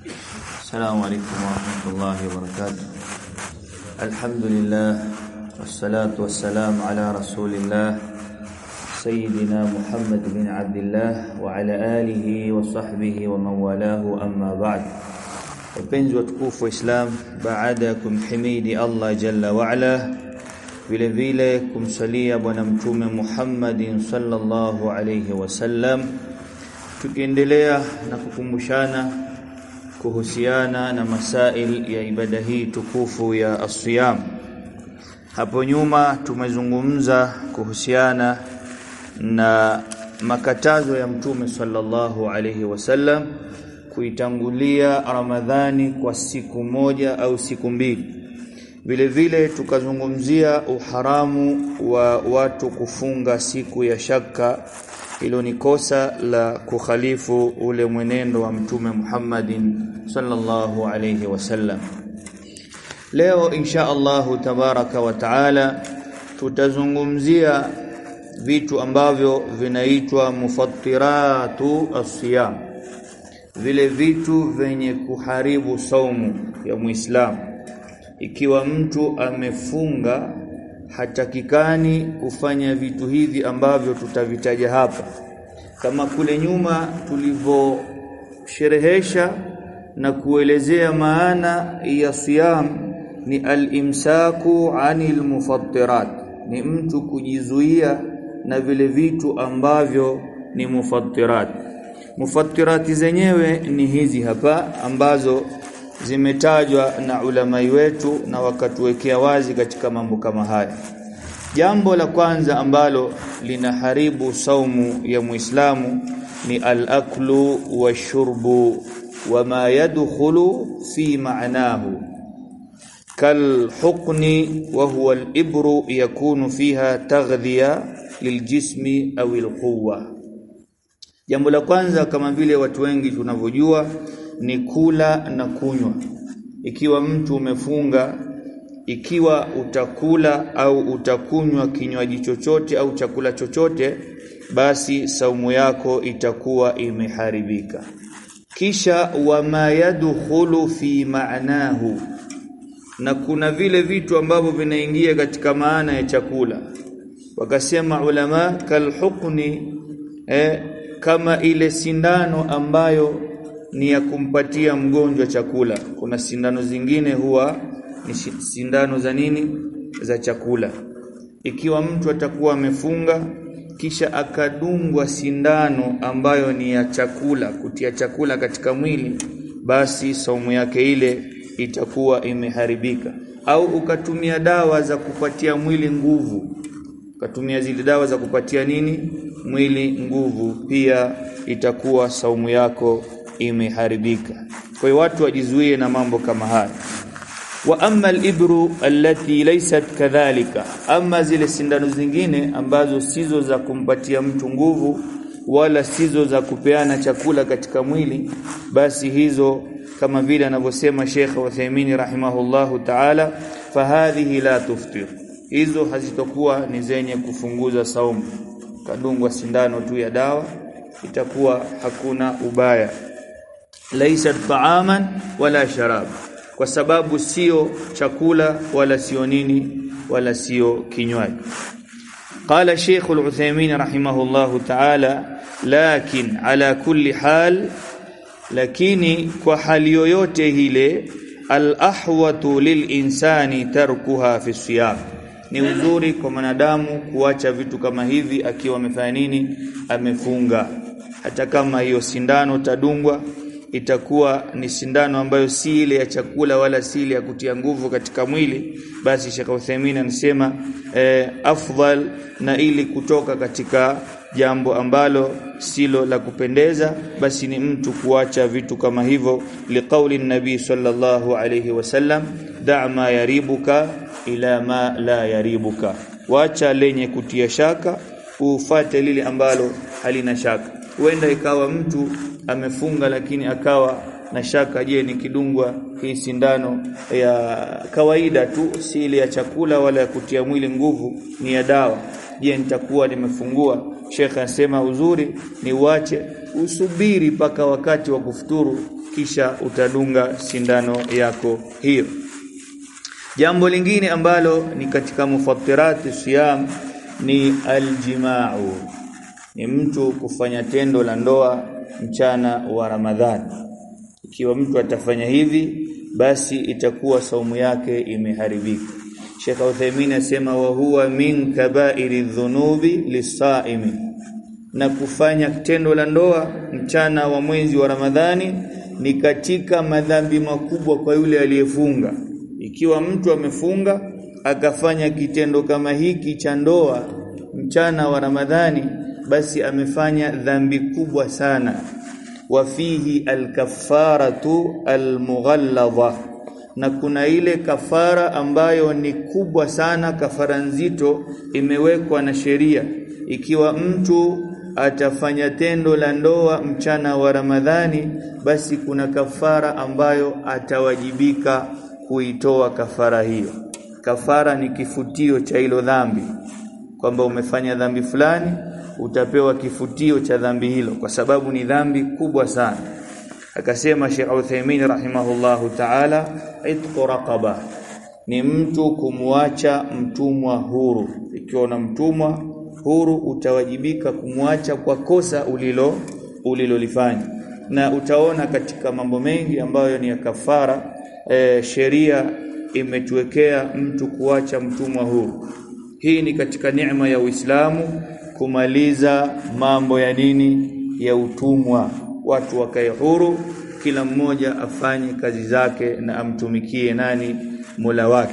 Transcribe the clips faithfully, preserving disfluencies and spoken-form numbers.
السلام عليكم ورحمة الله وبركاته. الحمد لله والصلاة والسلام على رسول الله سيدنا محمد بن عبد الله وعلى آله وصحبه ومن والاه أما بعد. Wapenzi watukufu wa Islam, baada kumhimidi Allah jalla wa ala, vile vile kumsalia bwana mtume Muhammadin sallallahu alayhi wasallam, tukiendelea na kukumbushana kuhusiana na masail ya ibada hii tukufu ya as-siyam. Hapo nyuma tumezungumza kuhusiana na makatazo ya mtume sallallahu alayhi wasallam kuitangulia Ramadhani kwa siku moja au siku mbili. Vile vile tukazungumzia uharamu wa watu kufunga siku ya shaka. Hilo ni kosa la kukhalifu ule mwenendo wa mtume Muhammadin sallallahu alayhi wasallam. Leo insha Allah tabaraka wa taala tutazungumzia vitu ambavyo vinaitwa mufattiratu as-siyam, vile vitu venye kuharibu saumu ya Muislamu. Ikiwa mtu amefunga, hatakikani kufanya vitu hivi ambavyo tutavitaja hapa. Kama kule nyuma tulivyo sherehesha na kuelezea maana ya siyam ni al-imsaku anil mufattirat, ni mtu kujizuia na vile vitu ambavyo ni mufattirat. Mufattirati zenyewe ni hizi hapa ambazo zimetajwa na ulama wetu na wakatuwekea wazi katika mambo kama haya. Jambo la kwanza ambalo linaharibu saumu ya Muislamu ni al-aklu washurbu wama yadkhulu fi ma'nahu kal hukni wa huwa al-ibru yakunu fiha taghdhiya liljismi au al-quwwa. Jambo la kwanza, kama vile watu wengi tunavyojua, ni kula na kunywa. Ikiwa mtu umefunga, ikiwa utakula au utakunywa kinywaji chochote au chakula chochote, basi saumu yako itakuwa imeharibika. Kisha wama yadkhulu fi ma'nahu, na kuna vile vitu ambavyo vinaingia katika maana ya chakula. Wakasema ulama kalhukni, eh, kama ile sindano ambayo ni ya kumpatia mgonjwa chakula. Kuna sindano zingine huwa ni sindano za nini? Za chakula. Ikiwa mtu atakuwa amefunga kisha akadungwa sindano ambayo ni ya chakula, kutia chakula katika mwili, basi saumu yake ile itakuwa imeharibika. Au ukatumia dawa za kupatia mwili nguvu, ukatumia zile dawa za kupatia nini? Mwili nguvu, pia itakuwa saumu yako imeharibika. Kwa hiyo watu wajizuie na mambo kama haya. Wa amma al-ibru allati laysat kadhalika, ama zile sindano zingine ambazo sizo za kumpatia mtu nguvu wala sizo za kupeana chakula katika mwili, basi hizo kama vile anavyosema Sheikh Uthaymeen rahimahullahu ta'ala, fahadhihi la tuftir, hizo hazitokuwa ni zenye kufunguza saumu. Kadungwa sindano tu ya dawa, itakuwa hakuna ubaya. Laysat ta'aman wala sharab, kwa sababu sio chakula wala sio nini wala sio kinywaji. Qala Sheikh Al-Uthaymeen rahimahullahu ta'ala, lakin ala kulli hal, lakini kwa hali yoyote ile, al-ahwatu lil-insani tarkuha fi siyam, ni uzuri kwa mwanadamu kuacha vitu kama hivi akiwa amefanya nini? Amefunga. Hata kama hiyo sindano tadungwa itakuwa ni sindano ambayo si ile ya chakula wala si ile ya kutia nguvu katika mwili, basi Sheikh Uthaymeen anasema eh, afdal, na ili kutoka katika jambo ambalo silo la kupendeza, basi ni mtu kuacha vitu kama hivyo, liqauli nabii sallallahu alayhi wasallam, da' ma yaribuka ila ma la yaribuka, wacha lenye kutia shaka ufuate lile ambalo halina shaka. Huenda ikawa mtu amefunga lakini akawa na shaka, je, nikidungwa hii sindano ya kawaida tu, si ile ya chakula wala ya kutia mwili nguvu, ni ya dawa, je nitakuwa nimefungua? Sheikh anasema uzuri ni uache, usubiri paka wakati wa kufuturu, kisha utadunga sindano yako hiyo. Jambo lingine ambalo ni katika mufattirati siyam ni aljima'u, ni mtu kufanya tendo la ndoa mchana wa Ramadhani. Ikiwa mtu atafanya hivi, basi itakuwa saumu yake imeharibika. Sheikh Uthaymeen asema wa huwa min kaba'iri dhunubi lisaimi, na kufanya tendo la ndoa mchana wa mwezi wa Ramadhani ni katika madhambi makubwa kwa yule aliyefunga. Ikiwa mtu amefunga akafanya kitendo kama hiki cha ndoa mchana wa Ramadhani, basi amefanya dhambi kubwa sana. Wa fihi al-kaffaratu al-mughalladha, na kuna ile kafara ambayo ni kubwa sana, kafara nzito imewekwa na sheria. Ikiwa mtu atafanya tendo la ndoa mchana wa Ramadhani, basi kuna kafara ambayo atawajibika kuitoa kafara hiyo. Kafara ni kifutio cha hilo dhambi, kwamba umefanya dhambi fulani utapewa kifutio cha dhambi hilo, kwa sababu ni dhambi kubwa sana. Akasema Sheikh Uthaymeen rahimahullahu ta'ala, itqu raqaba, ni mtu kumwacha mtumwa huru. Ikiwa na mtumwa huru utawajibika kumwacha kwa kosa ulilo ulilolifanya. Na utaona katika mambo mengi ambayo ni ya kafara, e, sheria imetuwekea mtu kuacha mtumwa huru. Hii ni katika neema ya Uislamu, kumaliza mambo ya nini, ya utumwa. Watu wakae huru, kila mmoja afanye kazi zake na amtumikie nani, Mola wake.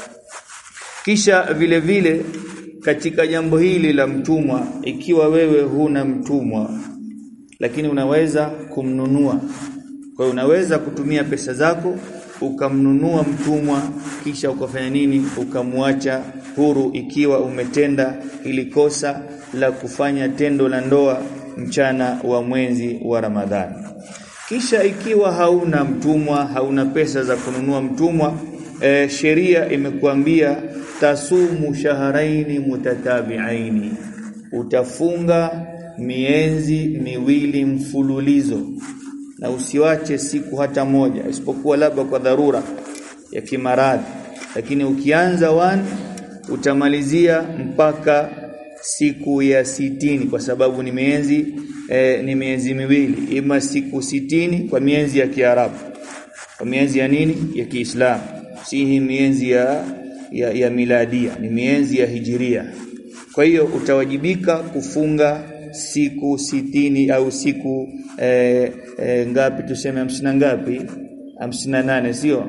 Kisha vile vile katika jambo hili la mtumwa, ikiwa wewe huna mtumwa lakini unaweza kumnunua, kwa unaweza kutumia pesa zako ukamnunua mtumwa, kisha ukafanya nini, ukamwacha huru, ikiwa umetenda ili kosa la kufanya tendo la ndoa mchana wa mwezi wa Ramadhani. Kisha ikiwa hauna mtumwa, hauna pesa za kununua mtumwa, e, sheria imekuambia tasumu shahraini mutatabi'aini, utafunga miezi miwili mfululizo, na usiwache siku hata moja, isipokuwa labda kwa dharura ya kimaradhi. Lakini ukianza one utamalizia mpaka siku ya sitini, kwa sababu ni miezi e, ni miezi miwili, ima siku sitini kwa miezi ya Kiarabu, kwa miezi ya nini, ya Kiislamu, si hii miezi ya, ya ya miladia, ni miezi ya hijiria. Kwa hiyo utawajibika kufunga siku sitini au siku e, e, ngapi tuseme hamsini ngapi, hamsini na nane sio,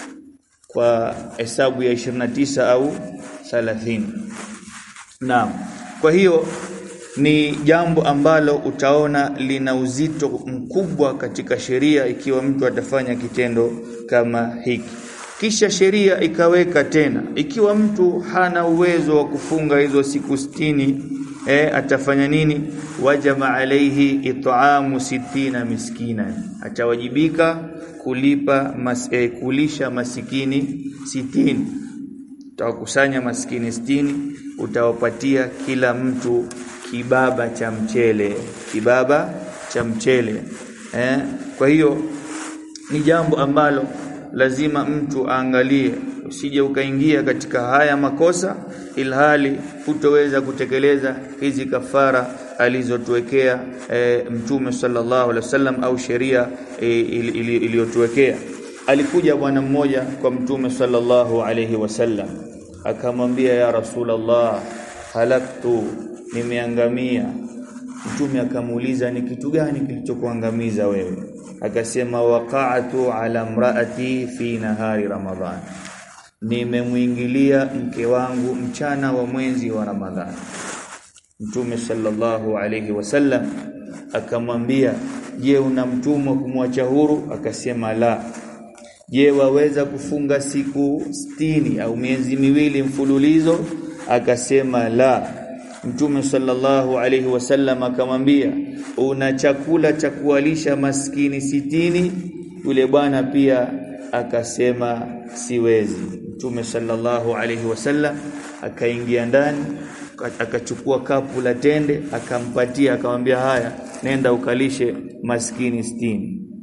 kwa hesabu ya ishirini na tisa au thelathini. Naam. Kwa hiyo ni jambo ambalo utaona lina uzito mkubwa katika sheria ikiwa mtu atafanya kitendo kama hiki. Kisha sheria ikaweka tena, ikiwa mtu hana uwezo wa kufunga hizo siku sitini, eh, atafanya nini? Wajama alaihi it'amu sitina miskina, atawajibika kulipa mas, eh, kulisha masikini sitini. Utawakusanya maskini sitini, utawapatia kila mtu kibaba cha mchele, kibaba cha mchele. Eh, kwa hiyo ni jambo ambalo lazima mtu aangalie, usije ukaingia katika haya makosa ilhali hutoweza kutekeleza hizi kafara alizotuwekea e, Mtume sallallahu alaihi wasallam au sheria e, iliyotuwekea. Alikuja bwana mmoja kwa Mtume sallallahu alaihi wasallam akamwambia, ya Rasulullah, halaktu, nimeangamia. Mtume akamuuliza, ni kitu gani kilichokuangamiza wewe? Akasema, waqa'atu ala imraati fi nahari Ramadhan, nimemuingilia mke wangu mchana wa mwezi wa Ramadhani. Mtume sallallahu alayhi wasallam akamwambia, je, una mtumwa kumwacha huru? Akasema la. Je, waweza kufunga siku sitini au miezi miwili mfululizo? Akasema la. Mtume sallallahu alayhi wasallam akamwambia, una chakula cha kuwalisha maskini sitini? Yule bwana pia akasema siwezi. Mtume sallallahu alayhi wasallam akaingia ndani, akachukua kapu la tende, akampatia, akamwambia, haya, nenda ukalishe maskini sitini.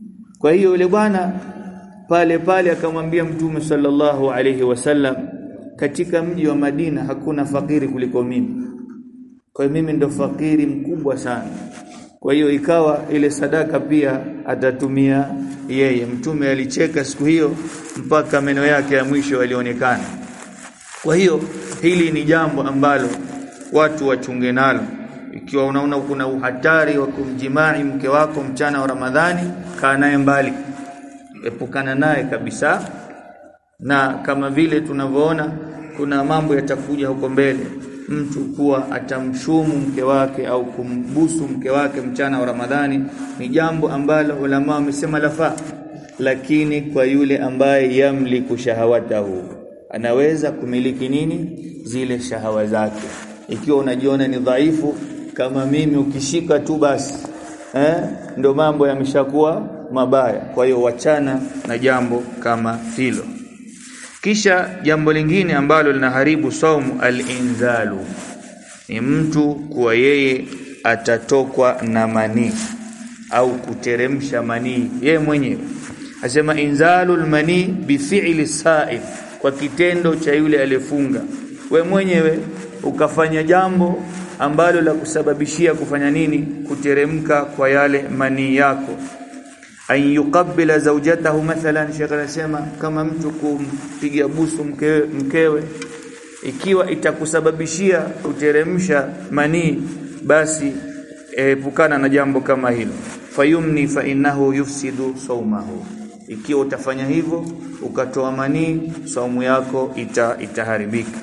Kwa hiyo yule bwana pale pale akamwambia Mtume sallallahu alayhi wasallam, katika mji wa Madina hakuna fakiri kuliko mimi, kwa hiyo mimi ndo fakiri mkubwa sana. Kwa hiyo ikawa ile sadaka pia atatumia yeye. Mtume alicheka siku hiyo mpaka meno yake ya mwisho yalionekana. Kwa hiyo hili ni jambo ambalo watu wachunge nalo. Ikiwa unaona kuna uhatari wa kumjimai mke wako mchana wa Ramadhani, kaa naye mbali, epukana naye kabisa. Na kama vile tunavyoona kuna mambo yatakuja huko mbele, mtu kuwa atamshumu mke wake au kumbusu mke wake mchana wa Ramadhani, ni jambo ambalo ulama wamesema lafaa. Lakini kwa yule ambaye yamliku shahawatahu, anaweza kumiliki nini? Zile shahawa zake. Ikiwa unajiona ni dhaifu kama mimi, ukishika tu basi eh ndio mambo yameshakuwa mabaya. Kwa hiyo wachana na jambo kama hilo. Kisha jambo lingine ambalo linaharibu saumu, al-inzalu, ni mtu kuwa yeye atatokwa na manii au kuteremsha manii yeye mwenyewe. Asema inzalul manii bi fi'li sa'im, kwa kitendo cha yule aliyefunga. We mwenyewe ukafanya jambo ambalo la kusababishia kufanya nini? Kuteremka kwa yale manii yako. An yuqabbila zawjatahu mathalan, Sheikh anasema kama mtu kumpiga busu mkewe, mkewe ikiwa itakusababishia kuteremsha manii, basi epukana na jambo kama hilo. Fayumni fa innahu yufsidu sawmahu, ikiwa utafanya hivyo ukatoa manii, saumu yako ita, itaharibika.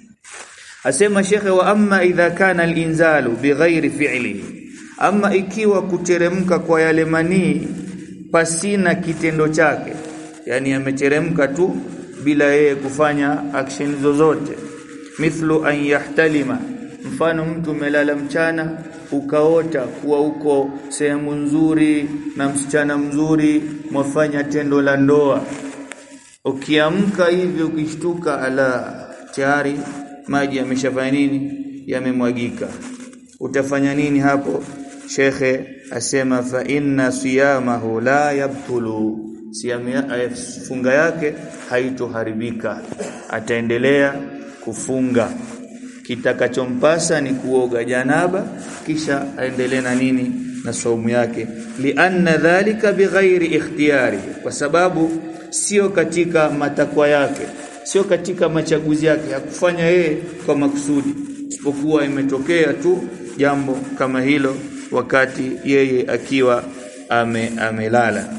Asema Sheikh, wa amma idha kana al-inzalu bighairi fi'lihi, amma ikiwa kuteremka kwa yale manii pasina kitendo chake, yani ameteremka tu bila yeye kufanya action zozote. Mithlu an yahtalima, mfano mtu melala mchana ukaota kuwa uko sehemu nzuri na msichana mzuri, mwafanya tendo la ndoa. Ukiamka hivi ukishtuka, ala tayari maji yameshafanya nini? Yamemwagika. Utafanya nini hapo? Shekhe asema fa inna siyamahu la yabtulu, funga yake haitoharibika, ataendelea kufunga. Kitakachompasa ni kuoga janaba, kisha aendelee na nini? Na saumu yake. Lianna dhalika bighairi ikhtiyari, kwa sababu sio katika matakwa yake, sio katika machaguzi yake, hakufanya yeye kwa makusudi, isipokuwa imetokea tu jambo kama hilo wakati yeye akiwa ame, amelala.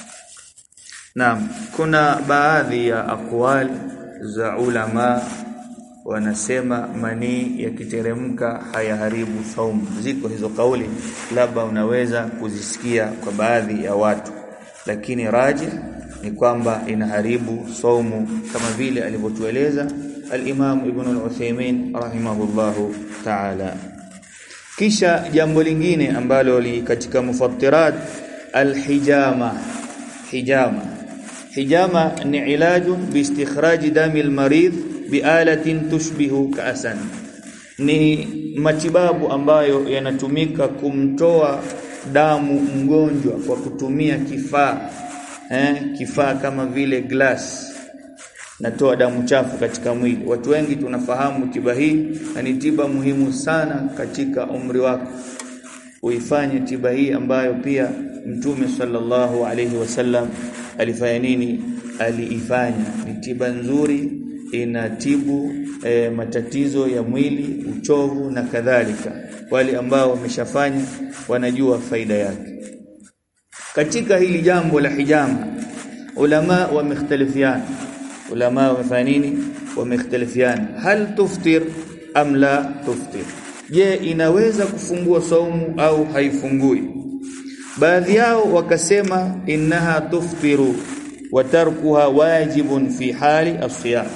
Naam, kuna baadhi ya aqwali za ulama wanasema manii yakiteremka hayaharibu saumu. Ziko hizo kauli, labda unaweza kuzisikia kwa baadhi ya watu, lakini raji ni kwamba inaharibu saumu, kama vile alivyotueleza al-Imam Ibn al-Uthaymeen rahimahullahu ta'ala. Kisha jambo lingine ambalo li katika mufattirat, al-hijama. Hijama hijama ni ilajun bi istikhraj dami al-marid bi alatin tushbihu ka'san, ni matibabu ambayo yanatumika kumtoa damu mgonjwa kwa kutumia kifaa eh kifaa kama vile glass, natoa damu chafu katika mwili. Watu wengi tunafahamu tiba hii, na ni tiba muhimu sana katika umri wako. Uifanye tiba hii ambayo pia Mtume sallallahu alayhi wasallam alifanya nini? Aliifanya. Ni tiba nzuri, inatibu e, matatizo ya mwili, uchovu na kadhalika. Wale ambao wameshafanya wanajua faida yake. Katika hili jambo la hijama, ulama wamekhtalifiana. Ulama wamefanya nini? Wamekhtalifiana. Hal tuftir am la tuftir? Je, inaweza kufungua saumu au haifungui? Baadhi yao wakasema innaha tuftiru wa tarkuha wajibun fi hali as-siyam.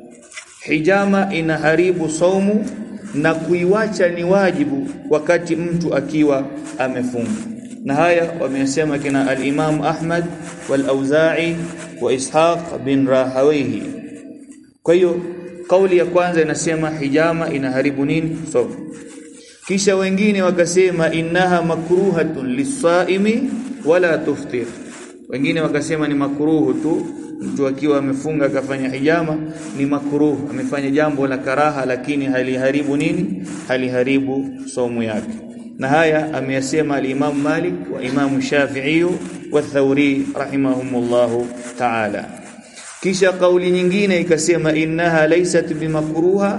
Hijama inaharibu saumu na kuiwacha ni wajibu wakati mtu akiwa amefunga. Na haya wamesema kina al-Imam Ahmad wal-Auza'i wa Ishaq bin Rahawayhi. Kwa hiyo kauli ya kwanza inasema hijama inaharibu nini? Saumu. Kisha wengine wakasema innaha makruhatun lis-saimi wala tuftir. Wengine wakasema ni makruhu tu, mtu akiwa amefunga akafanya hijama ni makruhu, amefanya jambo la karaha, lakini haliharibu nini? Haliharibu saumu yake. Na haya ameyasema al-Imam Malik wa Imam Shafi'i wa Thawri rahimahumullahu ta'ala. Kisha kauli nyingine ikasema innaha laysat bimakruha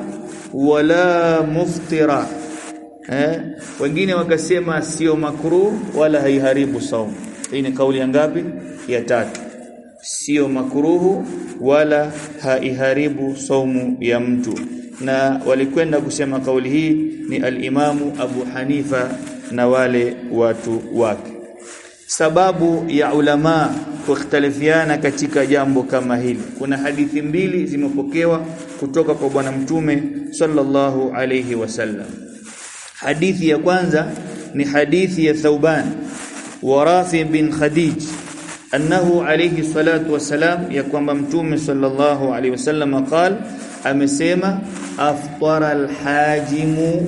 wala muftira. Eh, wengine wakasema sio makruh wala haiharibu saumu. Hii ni kauli ya ngapi? Ya tatu. Sio makruhu wala haiharibu saumu ya mtu. Na walikwenda kusema kauli hii ni al-Imamu Abu Hanifa na wale watu wake. Sababu ya ulama kukhtalifiana katika jambo kama hili, kuna hadithi mbili zimepokewa kutoka kwa bwana mtume sallallahu alayhi wasallam. Hadithi ya kwanza ni hadithi ya Thauban wa Rafi bin Khadij annahu alayhi salatu wasalam, ya kwamba mtume sallallahu alayhi wasallam qala, amesema aftara alhajimu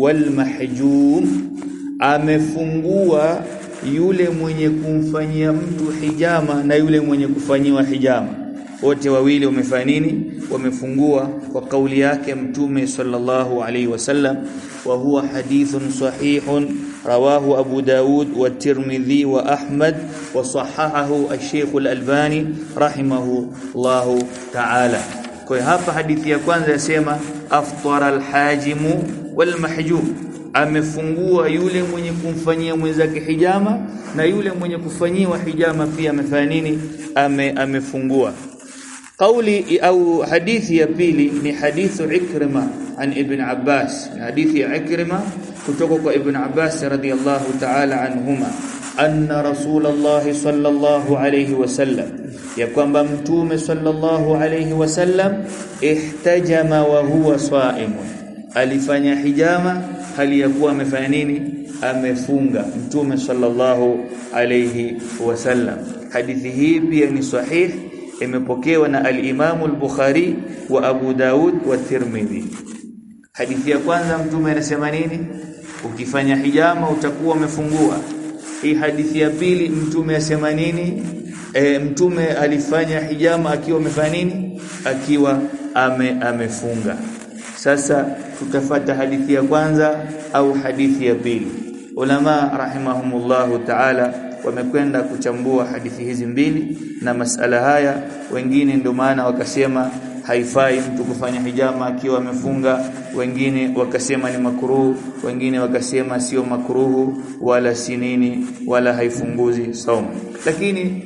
walmahjum, amefungua yule mwenye kumfanyia mtu hijama na yule mwenye kufanyiwa hijama, wote wawili wamefanya nini? Wamefungua, kwa kauli yake mtume sallallahu alayhi wasallam. Wa huwa hadithun sahihun rawahu Abu Daud wa Tirmidhi wa Ahmad wa sahahahu al-Sheikh al-Albani rahimahullahu ta'ala. Kwa hapa hadithi ya kwanza yasema aftara al-hajimu wal mahjum, amefungua yule mwenye kumfanyia mwenzake hijama na yule mwenye kufanyiwa hijama pia amefanya nini? Ame amefungua. Kauli au hadithi ya pili ni hadithu Ikrima an Ibn Abbas, hadithi ya Ikrima kutoka kwa Ibn Abbas radhiyallahu ta'ala anhuma, anna Rasulullah sallallahu alayhi wasallam, ya kwamba mtume sallallahu alayhi wasallam ihtajama wa huwa saimun, alifanya hijama hali ya kuwa amefanya nini? Amefunga, mtume sallallahu alayhi wasallam. Hadithi hii pia ni sahih, imepokewa na al-Imam al-Bukhari wa Abu Daud wa Tirmidhi. Hadithi ya kwanza mtume anasema nini? Ukifanya hijama utakuwa umefungua. Hii hadithi ya pili mtume asema nini? E, mtume alifanya hijama akiwa amefanya nini? Akiwa ame, amefunga. Sasa tutafuata hadithi ya kwanza au hadithi ya pili? Ulama rahimahumullahu ta'ala wamekwenda kuchambua hadithi hizi mbili na masala haya. Wengine ndio maana wakasema haifai mtu kufanya hijama akiwa amefunga, wengine wakasema ni makruh, wengine wakasema sio makruhu wala si nini wala haifunguzi saumu. Lakini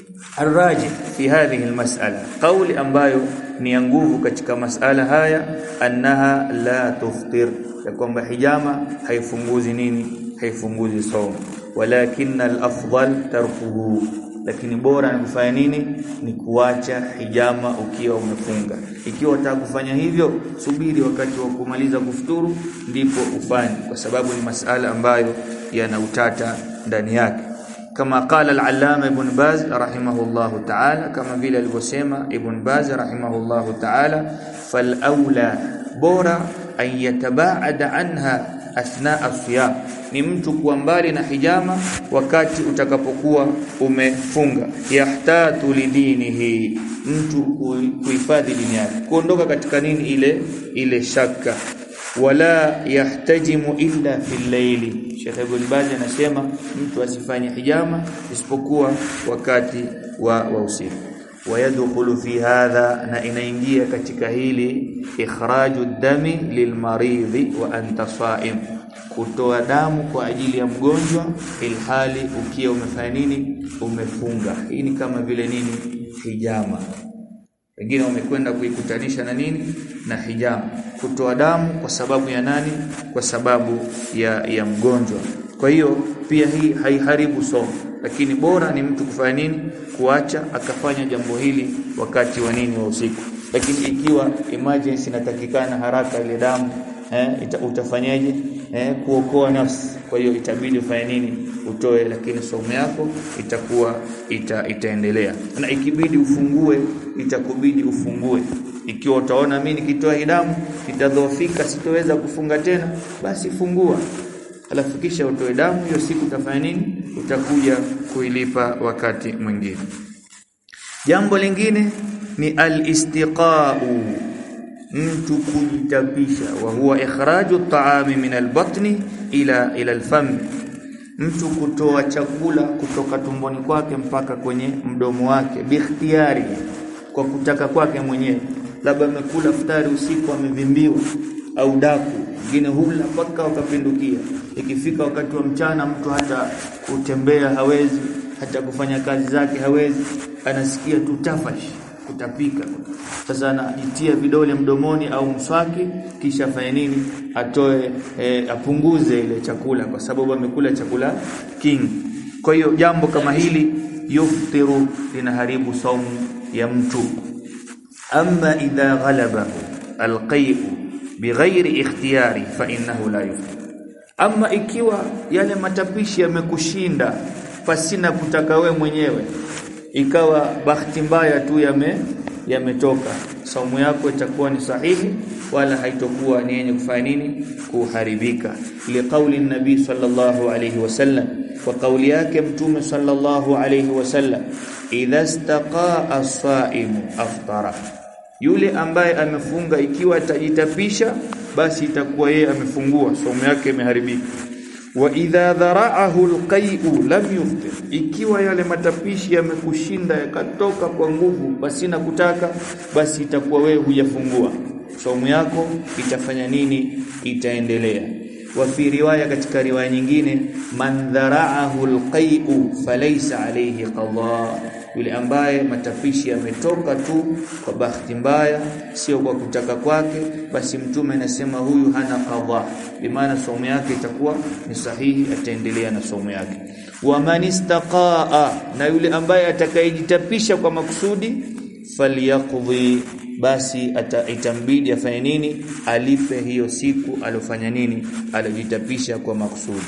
arraji fi hadhihi almas'ala, kauli ambayo ni ya nguvu katika masala haya, annaha la tuftir, ya kwamba hijama haifunguzi nini? Haifunguzi saumu. Walakin al-afdal tarkuhu, lakini bora ni kufanya nini? Ni kuacha hijama ukiwa umefunga. Ikiwa unataka kufanya hivyo, subiri wakati wa kumaliza kufuturu ndipo ufanye, kwa sababu ni masala ambayo yana utata ndani yake. Kama qala al-Allama Ibn Baz rahimahullahu ta'ala, kama vile alivyosema Ibn Baz rahimahullahu ta'ala, fal aula, bora an yatabaada anha athna as-siyam, ni mtu kuwa mbali na hijama wakati utakapokuwa umefunga. Yahtatu lidinihi, mtu kuhifadhi dini yake, kuondoka katika nini? Ile ile shaka. Wala yahtajimu illa fil layli, Sheikh Ibn Baz anasema mtu asifanye hijama isipokuwa wakati wa, wa usiku. Wayadkhulu fi hadha, na inaingia katika hili ikhraju dami lilmaridhi wa anta saim, kutoa damu kwa ajili ya mgonjwa ilhali ukiwa umefanya nini? Umefunga. Hii ni kama vile nini? Hijama. Wengine wamekwenda kuikutanisha na nini? Na hijama, kutoa damu kwa sababu ya nani? Kwa sababu ya ya mgonjwa. Kwa hiyo pia hii haiharibu somo, lakini bora ni mtu kufanya nini? Kuacha akafanya jambo hili wakati wa nini? Wa usiku. Lakini ikiwa emergency inatakikana haraka ile damu, eh, ita, utafanyaje? Eh, kuokoa nafsi. Kwa hiyo itabidi ufanye nini? Utoe, lakini somo yako itakuwa ita, itaendelea. Na ikibidi ufungue, itakubidi ufungue. Ikiwa utaona mimi nikitoa hii damu itadhoofika, sitoweza kufunga tena, basi fungua. alafu kisha utoe damu, hiyo siku utafanya nini? Utakuja kuilipa wakati mwingine. Jambo lingine ni al-istiqa'u, mtu kujitapisha, wa huwa ikhraju at-ta'ami min al-batni ila ila al-fam, mtu kutoa chakula kutoka tumboni kwake mpaka kwenye mdomo wake bikhtiyari, kwa kutaka kwake mwenyewe. Labda amekula futari usiku, amevimbiwa au daku, wengine hula mpaka wakapindukia. Ikifika wakati wa mchana, mtu hata kutembea hawezi, hata kufanya kazi zake hawezi, anasikia tu tafash, kutapika. Sasa anajitia vidole mdomoni au mswaki, kisha afanye nini? Atoe e, apunguze ile chakula, kwa sababu amekula chakula kingi. Kwa hiyo jambo kama hili yuftiru, linaharibu saumu ya mtu. Amma idha ghalabahu alqay'u bighairi ikhtiyari fa innahu la yuftir. Amma ikiwa yale matapishi yamekushinda pasina kutaka we mwenyewe, ikawa bahati mbaya tu yame yametoka, saumu yako itakuwa ni sahihi, wala haitokuwa ni yenye kufanya nini? Kuharibika. Liqauli nabii sallallahu alayhi wasallam, wa kauli yake mtume sallallahu alayhi wasallam, idha istaqaa as-saimu aftara, yule ambaye amefunga ikiwa atajitapisha, basi itakuwa yeye amefungua, saumu yake imeharibika. Wa idha dhara'ahu alqay'u lam yuftir, ikiwa yale matapishi yamekushinda yakatoka kwa nguvu basi na kutaka, basi itakuwa wewe hujafungua, saumu yako itafanya nini? Itaendelea. Wa fi riwaya, katika riwaya nyingine, man dhara'ahu alqay'u falaysa alayhi qada, yule ambaye matapishi yametoka tu kwa bahati mbaya, sio kwa kutaka kwake, basi mtume anasema huyu hana qadha, bimaana saumu yake itakuwa ni sahihi, ataendelea na saumu yake. Wa man istaqaa, na yule ambaye atakayejitapisha kwa makusudi, falyaqdi, basi itambidi afanye nini? Alipe hiyo siku alofanya nini? Alijitapisha kwa makusudi.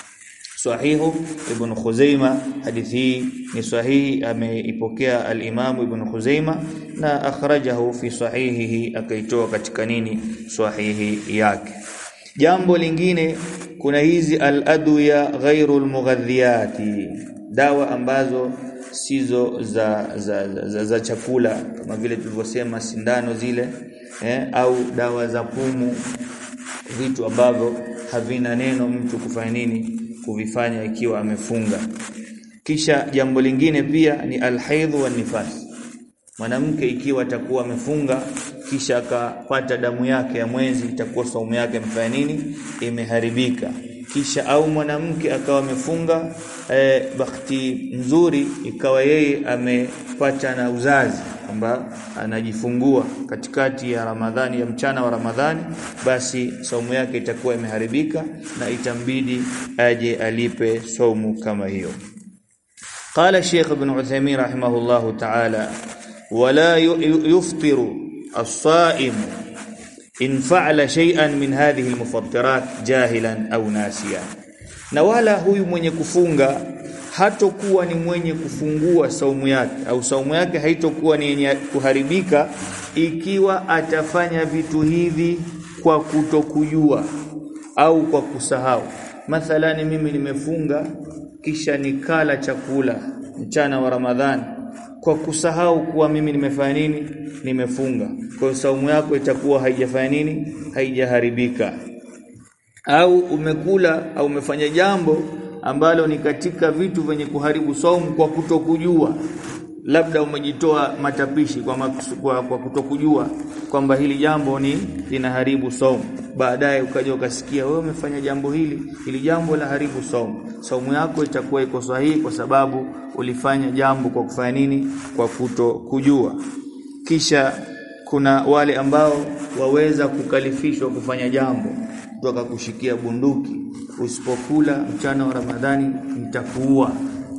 Sahihu Ibn Khuzaimah, hadithi hii ni sahihi, ameipokea al-Imam Ibn Khuzaimah na akhrajahu fi sahihihi, akaitoa katika nini? Sahihi yake. Jambo lingine, kuna hizi al-adwiya ghairu al-mughadhiyati, dawa ambazo sizo za za, za, za, za chakula, kama vile tulivyosema sindano zile eh, au dawa za pumu, vitu ambavyo havina neno mtu kufanya nini? Kuvifanya ikiwa amefunga. Kisha jambo lingine pia ni alhaidhu wa nifas, mwanamke ikiwa atakuwa amefunga kisha akapata damu yake ya mwezi, itakuwa saumu yake imefanya nini? Imeharibika. Kisha au mwanamke akawa amefunga eh, bahati nzuri ikawa yeye amepata na uzazi kwamba anajifungua katikati ya Ramadhani, ya mchana wa Ramadhani, basi saumu yake itakuwa imeharibika na itambidi aje alipe saumu kama hiyo. Qala Sheikh Ibn Uthaymeen rahimahullahu ta'ala, wala yuftiru as-sa'im in fa'ala shay'an min hadhihi al-mufattirat jahilan au nasiyan, na wala huyu mwenye kufunga hatokuwa ni mwenye kufungua saumu yake, au saumu yake haitokuwa ni yenye kuharibika ikiwa atafanya vitu hivi kwa kutokujua au kwa kusahau. Mathalani, mimi nimefunga kisha nikala chakula mchana wa Ramadhani kwa kusahau kuwa mimi nimefanya nini? Nimefunga. Kwa saumu yako itakuwa haijafanya nini? Haijaharibika. Au umekula au umefanya jambo ambalo ni katika vitu vyenye kuharibu saumu kwa kutokujua, labda umejitoa matapishi kwa, maksu, kwa, kwa kutokujua kwamba hili jambo ni linaharibu saumu, baadaye ukaja ukasikia wewe umefanya jambo hili, hili jambo la haribu saumu, saumu yako itakuwa iko sahihi kwa sababu ulifanya jambo kwa kufanya nini? Kwa kutokujua. Kisha kuna wale ambao waweza kukalifishwa kufanya jambo, kutoka kushikia bunduki, usipokula mchana wa Ramadhani nitakuua.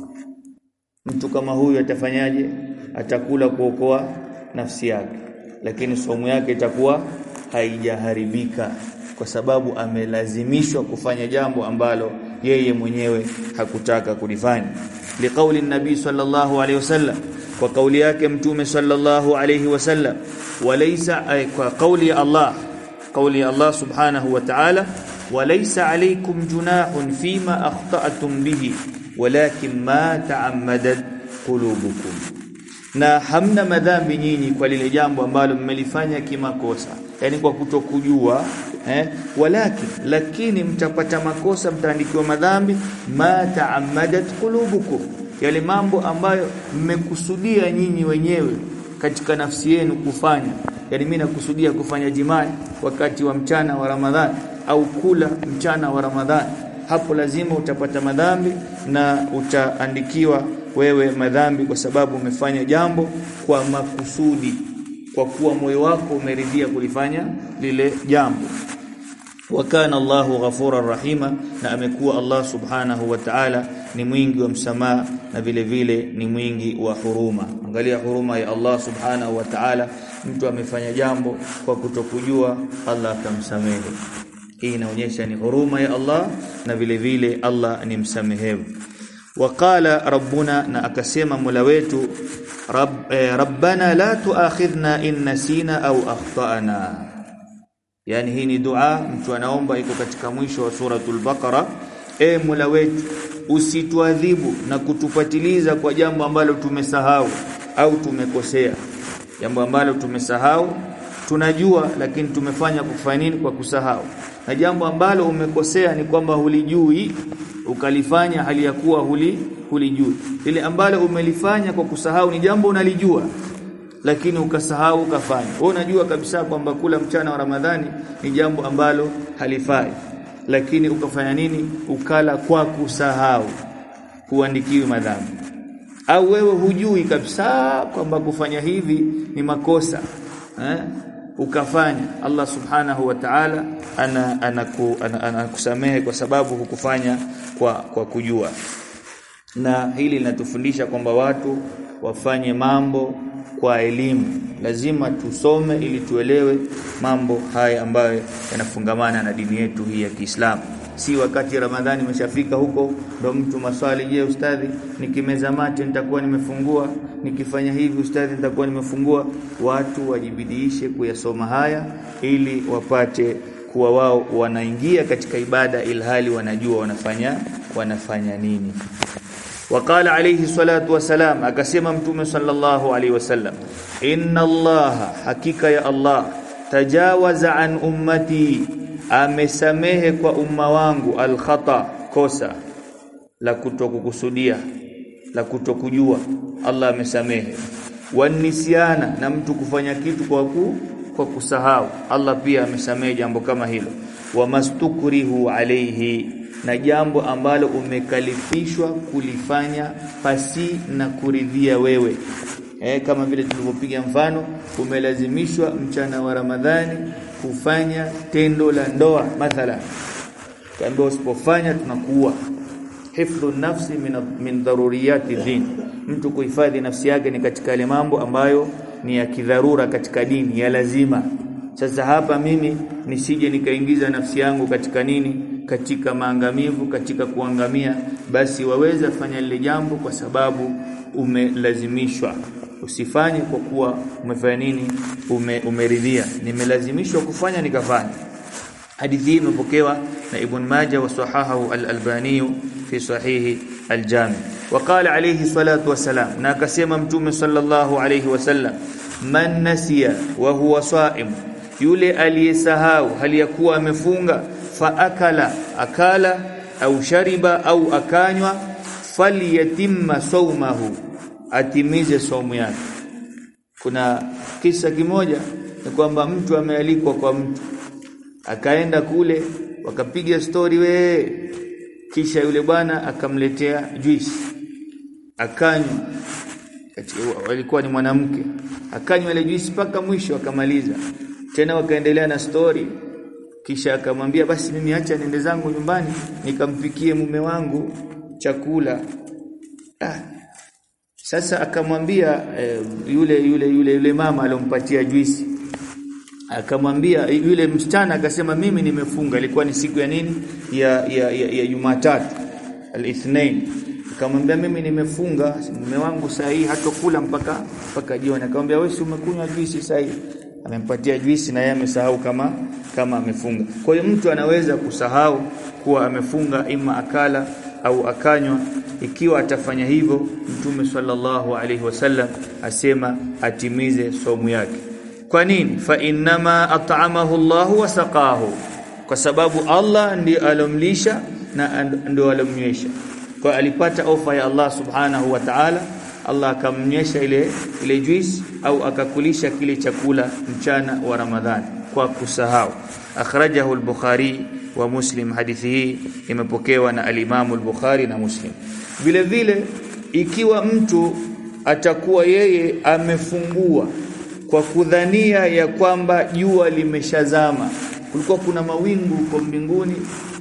Mtu kama huyu atafanyaje? Atakula kuokoa nafsi yake, lakini saumu yake itakuwa haijaharibika kwa sababu amelazimishwa kufanya jambo ambalo yeye mwenyewe hakutaka kulifanya. Liqauli nabii sallallahu alayhi wasallam, kwa kauli yake mtume sallallahu alayhi wasallam, walaysa, ay kwa kauli Allah, kauli Allah subhanahu wa ta'ala, walaysa alaykum junahun fima akhta'tum bihi walakin ma ta'ammadat qulubukum, na hamna madhambi nyinyi kwa lile jambo ambalo mmelifanya kimakosa, yani kwa kutokujua eh walakin lakini mtapata makosa, mtaandikiwa madhambi. Ma ta'ammadat qulubukum, yale mambo ambayo mmekusudia nyinyi wenyewe katika nafsi yenu kufanya. Yani mimi nakusudia kufanya jimaa wakati wa mchana wa Ramadhani au kula mchana wa Ramadhani, hapo lazima utapata madhambi na utaandikiwa wewe madhambi, kwa sababu umefanya jambo kwa makusudi, kwa kuwa moyo wako umeridhia kulifanya lile jambo. Wa kana Allahu ghafurar rahima, na amekuwa Allah subhanahu wa ta'ala ni mwingi wa msamaha na vile vile ni mwingi wa huruma. Angalia huruma ya Allah subhanahu wa ta'ala, mtu amefanya jambo kwa kutokujua, Allah atamsamehe. Hii inaonyesha ni huruma ya Allah na vile vile Allah ni msamehevu. Waqala rabbuna, na akasema Mola wetu, Rabb, eh, rabbana la tuakhidhna in nasina au akhtana. Yani hii ni dua mtu anaomba, iko katika mwisho wa suratul Baqara. E Mola wetu, usituadhibu na kutupatiliza kwa jambo ambalo tumesahau au tumekosea. Jambo ambalo tumesahau tunajua, lakini tumefanya kufanya nini? Kwa kusahau. Na jambo ambalo umekosea ni kwamba hulijui ukalifanya hali ya kuwa huli hulijui. Ile ambalo umelifanya kwa kusahau ni jambo unalijua lakini ukasahau ukafanya. Wewe unajua kabisa kwamba kula mchana wa Ramadhani ni jambo ambalo halifai, lakini ukafanya nini? Ukala kwa kusahau, huandikiwi madhambi. Au wewe hujui kabisa kwamba kufanya hivi ni makosa eh ukafanya, Allah subhanahu wa ta'ala ana anakusamehe ana, ana kwa sababu hukufanya kwa kwa kujua. Na hili linatufundisha kwamba watu wafanye mambo kwa elimu. Lazima tusome ili tuelewe mambo haya ambayo yanafungamana na dini yetu hii ya Kiislamu. Si wakati Ramadhani umeshafika huko ndo mtu maswali, je ustadhi nikimeza mate nitakuwa nimefungua, nikifanya hivi ustadhi nitakuwa nimefungua. Watu wajibidiishe kuyasoma haya ili wapate kuwa wao wanaingia katika ibada ilhali wanajua wanafanya wanafanya nini. Waqala alayhi salatu wasalam, akasema mtume sallallahu alayhi wasallam, inna allaha, hakika ya Allah, tajawaza an ummati, amesamehe kwa umma wangu, al-khata, kosa la kutokukusudia, la kutokujua, Allah amesamehe. Wanisiana, na mtu kufanya kitu kwa ku, kwa kusahau, Allah pia amesamehe jambo kama hilo. Wamastukrihu alayhi, na jambo ambalo umekalifishwa kulifanya pasi na kuridhia wewe. Eh, kama vile tulivyopiga mfano, umelazimishwa mchana wa Ramadhani kufanya tendo la ndoa mathala, kama usipofanya tunakuua. Hifdhu nafsi min min daruriyati din, mtu kuhifadhi nafsi yake ni katika yale mambo ambayo ni ya kidharura katika dini, ya lazima. Sasa hapa mimi nisije nikaingiza nafsi yangu katika nini? Katika maangamivu, katika kuangamia. Basi waweza fanya lile jambo kwa sababu umelazimishwa. Usifanye kwa kuwa umefanya nini? Ume, umeridhia. Nimelazimishwa kufanya nikafanya. Hadithi hii imepokewa na Ibn Majah wa sahahahu al-Albani fi sahihi al-Jami. Waqala alayhi salatu wasalam, na akasema mtume sallallahu alayhi wasallam, man nasiya wa huwa sa'im, yule aliyesahau hali ya kuwa amefunga, fa akala, akala au shariba au akanywa, falyatimma sawmahu, atimize saumu yake. Kuna kisa kimoja ni kwamba mtu amealikwa kwa mtu, akaenda kule wakapiga story we, kisha yule bwana akamletea juice akanywa. Alikuwa ni mwanamke, akanywa ile juice paka mwisho akamaliza. Tena wakaendelea na story, kisha akamwambia basi mimi acha niende zangu nyumbani nikampikie mume wangu chakula. Ah. Sasa akamwambia eh, yule yule yule yule mama alompatia juice, akamwambia yule msichana, akasema mimi nimefunga. Ilikuwa ni siku ya nini? Ya ya ya, ya Jumatatu, al-Ithnain. Akamwambia mimi nimefunga, mume wangu saa hii hatokula mpaka mpaka jioni. Akamwambia wewe si umekunywa juice saa hii? amempatia juisi na yeye amesahau kama kama amefunga. Kwa hiyo mtu anaweza kusahau kuwa amefunga ima akala au akanywa. Ikiwa atafanya hivyo, Mtume sallallahu alaihi wasallam asema atimize saumu yake. Kwa nini? Fa innama at'amahu Allahu wa saqahu, kwa sababu Allah ndiye alomlisha na ndio alomnywesha. Kwa alipata ofa ya Allah subhanahu wa ta'ala, Allah akamnyesha ile ile juice au akakulisha kile chakula mchana wa Ramadhani kwa kusahau. Akhrajahu al-Bukhari wa Muslim. Hadithi hii imepokewa na al-Imam al-Bukhari na Muslim. Vile vile ikiwa mtu atakuwa yeye amefungua kwa kudhania ya kwamba jua limeshazama, kulikuwa kuna mawingu kwa mbinguni,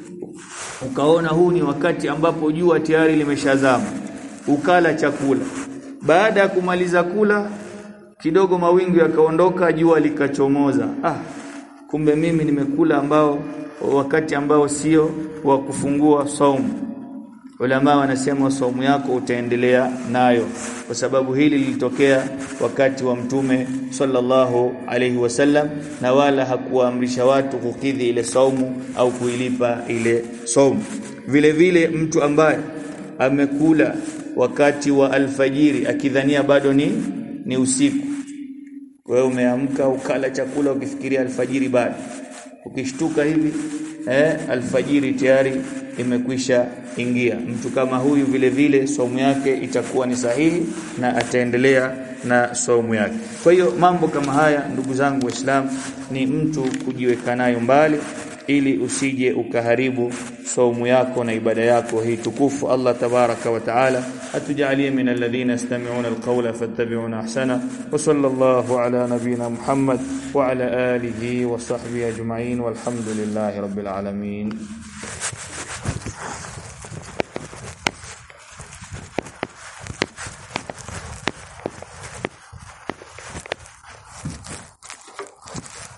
ukaona huu ni wakati ambapo jua tayari limeshazama, ukala chakula. Baada ya kumaliza kula kidogo mawingu yakaondoka, jua likachomoza. Ah, kumbe mimi nimekula ambao wakati ambao sio wa kufungua saumu. Ulama wanasema saumu yako utaendelea nayo, kwa sababu hili lilitokea wakati wa Mtume sallallahu alayhi wasallam, na wala hakuamrisha watu kukidhi ile saumu au kuilipa ile saumu. Vile vile mtu ambaye amekula wakati wa alfajiri akidhania bado ni ni usiku, wewe umeamka ukala chakula ukifikiria alfajiri bado, ukishtuka hivi eh alfajiri tayari imekwisha ingia. Mtu kama huyu vile vile saumu yake itakuwa ni sahihi na ataendelea na saumu yake. Kwa hiyo mambo kama haya, ndugu zangu Waislamu, ni mtu kujiweka nayo mbali ili usije ukaharibu saumu yako na ibada yako hii tukufu. Allah tabaraka wa taala atujalie min alladhina yastami'una alqawla fattabi'una ahsana. Wa sallallahu ala nabiyyina Muhammad wa ala alihi wa sahbihi ajma'in walhamdulillahi rabbil alamin.